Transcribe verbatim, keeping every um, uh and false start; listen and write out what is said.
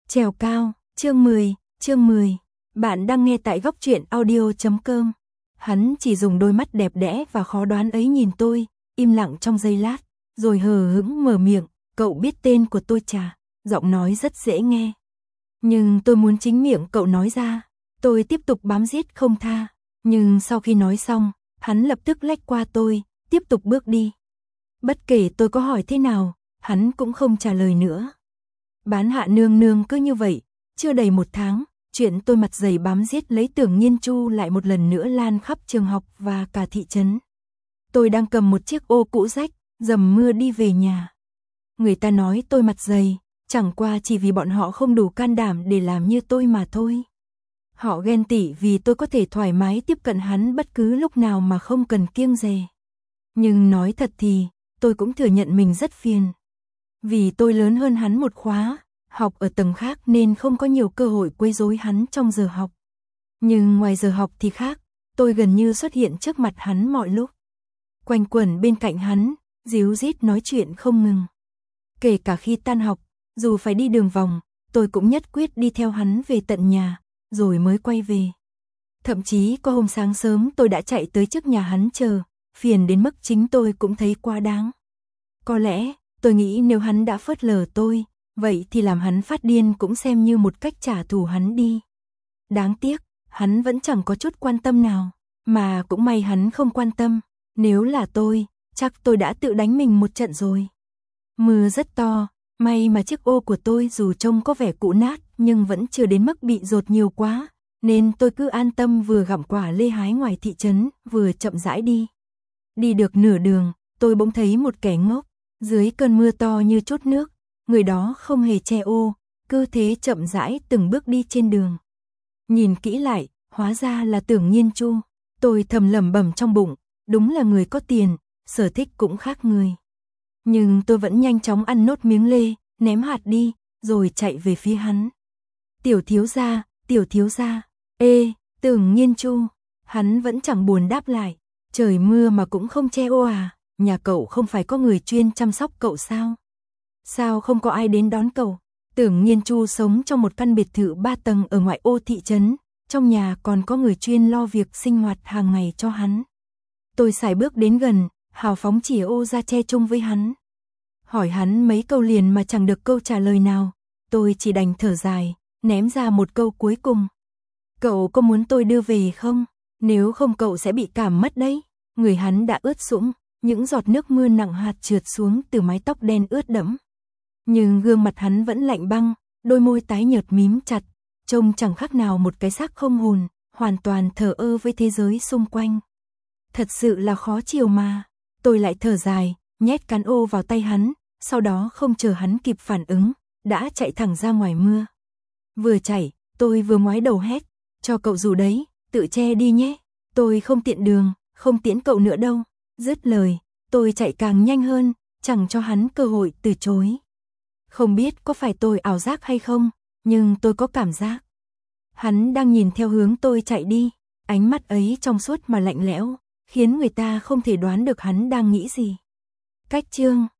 Trèo cao, chương mười, chương mười. Bạn đang nghe tại góc truyện audio chấm com. Hắn chỉ dùng đôi mắt đẹp đẽ và khó đoán ấy nhìn tôi, im lặng trong giây lát, rồi hờ hững mở miệng, cậu biết tên của tôi chà, giọng nói rất dễ nghe. Nhưng tôi muốn chính miệng cậu nói ra, tôi tiếp tục bám giết không tha, nhưng sau khi nói xong, hắn lập tức lách qua tôi, tiếp tục bước đi. Bất kể tôi có hỏi thế nào, hắn cũng không trả lời nữa. Bán Hạ nương nương cứ như vậy, chưa đầy một tháng, chuyện tôi mặt dày bám giết lấy Tưởng Nhiên Chu lại một lần nữa lan khắp trường học và cả thị trấn. Tôi đang cầm một chiếc ô cũ rách, dầm mưa đi về nhà. Người ta nói tôi mặt dày, chẳng qua chỉ vì bọn họ không đủ can đảm để làm như tôi mà thôi. Họ ghen tị vì tôi có thể thoải mái tiếp cận hắn bất cứ lúc nào mà không cần kiêng dè. Nhưng nói thật thì, tôi cũng thừa nhận mình rất phiền. Vì tôi lớn hơn hắn một khóa, học ở tầng khác nên không có nhiều cơ hội quấy rối hắn trong giờ học. Nhưng ngoài giờ học thì khác, tôi gần như xuất hiện trước mặt hắn mọi lúc. Quanh quẩn bên cạnh hắn, díu dít nói chuyện không ngừng. Kể cả khi tan học, dù phải đi đường vòng, tôi cũng nhất quyết đi theo hắn về tận nhà, rồi mới quay về. Thậm chí có hôm sáng sớm tôi đã chạy tới trước nhà hắn chờ, phiền đến mức chính tôi cũng thấy quá đáng. Có lẽ, tôi nghĩ nếu hắn đã phớt lờ tôi, vậy thì làm hắn phát điên cũng xem như một cách trả thù hắn đi. Đáng tiếc, hắn vẫn chẳng có chút quan tâm nào, mà cũng may hắn không quan tâm, nếu là tôi, chắc tôi đã tự đánh mình một trận rồi. Mưa rất to, may mà chiếc ô của tôi dù trông có vẻ cũ nát nhưng vẫn chưa đến mức bị dột nhiều quá, nên tôi cứ an tâm vừa gặm quả lê hái ngoài thị trấn, vừa chậm rãi đi. Đi được nửa đường, tôi bỗng thấy một kẻ ngốc, dưới cơn mưa to như trút nước, người đó không hề che ô, cứ thế chậm rãi từng bước đi trên đường. Nhìn kỹ lại, hóa ra là Tưởng Nhiên Chu, tôi thầm lẩm bẩm trong bụng, đúng là người có tiền, sở thích cũng khác người. Nhưng tôi vẫn nhanh chóng ăn nốt miếng lê, ném hạt đi, rồi chạy về phía hắn. Tiểu thiếu gia, tiểu thiếu gia, ê, Tưởng Nhiên Chu, hắn vẫn chẳng buồn đáp lại, trời mưa mà cũng không che ô à, nhà cậu không phải có người chuyên chăm sóc cậu sao? Sao không có ai đến đón cậu? Tưởng Nhiên Chu sống trong một căn biệt thự ba tầng ở ngoại ô thị trấn, trong nhà còn có người chuyên lo việc sinh hoạt hàng ngày cho hắn. Tôi sải bước đến gần, hào phóng chìa ô ra che chung với hắn. Hỏi hắn mấy câu liền mà chẳng được câu trả lời nào, tôi chỉ đành thở dài, ném ra một câu cuối cùng. Cậu có muốn tôi đưa về không? Nếu không cậu sẽ bị cảm mất đấy. Người hắn đã ướt sũng, những giọt nước mưa nặng hạt trượt xuống từ mái tóc đen ướt đẫm. Nhưng gương mặt hắn vẫn lạnh băng, đôi môi tái nhợt mím chặt, trông chẳng khác nào một cái xác không hồn, hoàn toàn thờ ơ với thế giới xung quanh. Thật sự là khó chịu mà. Tôi lại thở dài, nhét cán ô vào tay hắn, sau đó không chờ hắn kịp phản ứng, đã chạy thẳng ra ngoài mưa. Vừa chạy, tôi vừa ngoái đầu hét, cho cậu dù đấy, tự che đi nhé, tôi không tiện đường, không tiễn cậu nữa đâu. Dứt lời, tôi chạy càng nhanh hơn, chẳng cho hắn cơ hội từ chối. Không biết có phải tôi ảo giác hay không, nhưng tôi có cảm giác. Hắn đang nhìn theo hướng tôi chạy đi, ánh mắt ấy trong suốt mà lạnh lẽo, khiến người ta không thể đoán được hắn đang nghĩ gì. Cách chương